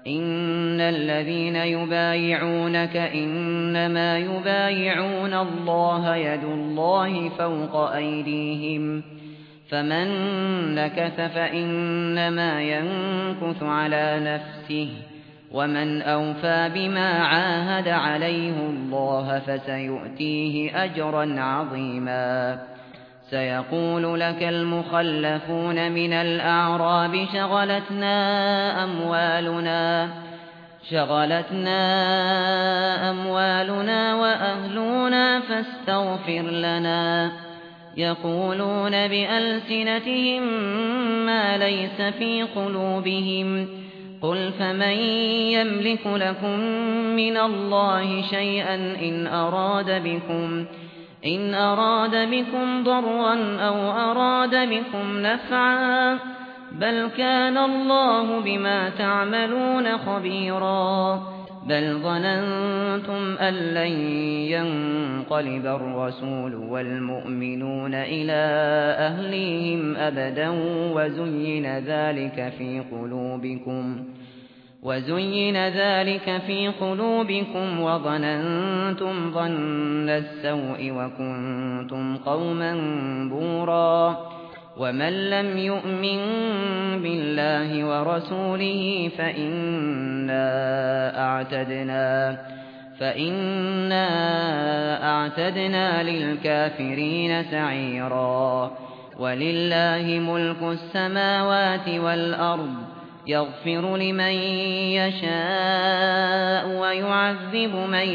إن الذين يبايعونك إنما يبايعون الله يد الله فوق أيديهم فمن نكث فإنما ينكث على نفسه ومن أوفى بما عاهد عليه الله فسيؤتيه أجرا عظيما سيقول لك المخلفون من الأعراب شغلتنا أموالنا وأهلنا فاستغفر لنا يقولون بألسنتهم ما ليس في قلوبهم قل فمن يملك لكم من الله شيئا إن أراد بكم ضرا أو أراد بكم نفعا بل كان الله بما تعملون خبيرا بل ظننتم أن لن ينقلب الرسول والمؤمنون إلى أهليهم أبدا وزين ذلك في قلوبكم وظننتم ظن السوء وكنتم قوما بورا ومن لم يؤمن بالله ورسوله فإنا أعتدنا للكافرين سعيرا ولله ملك السماوات والأرض يغفر لمن يشاء ويعذب من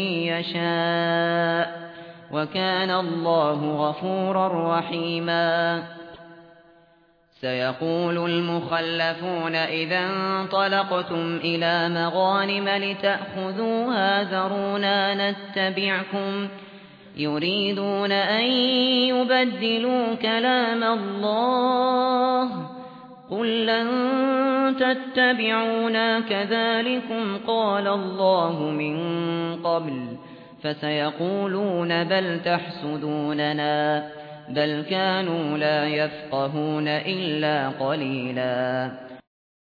يشاء وكان الله غفورا رحيما سيقول المخلفون إذا انطلقتم إلى مغانم لتأخذوها ذرونا نتبعكم يريدون أن يبدلوا كلام الله قل لن تتبعونا كذلكم قال الله من قبل فسيقولون بل تحسدوننا بل كانوا لا يفقهون إلا قليلا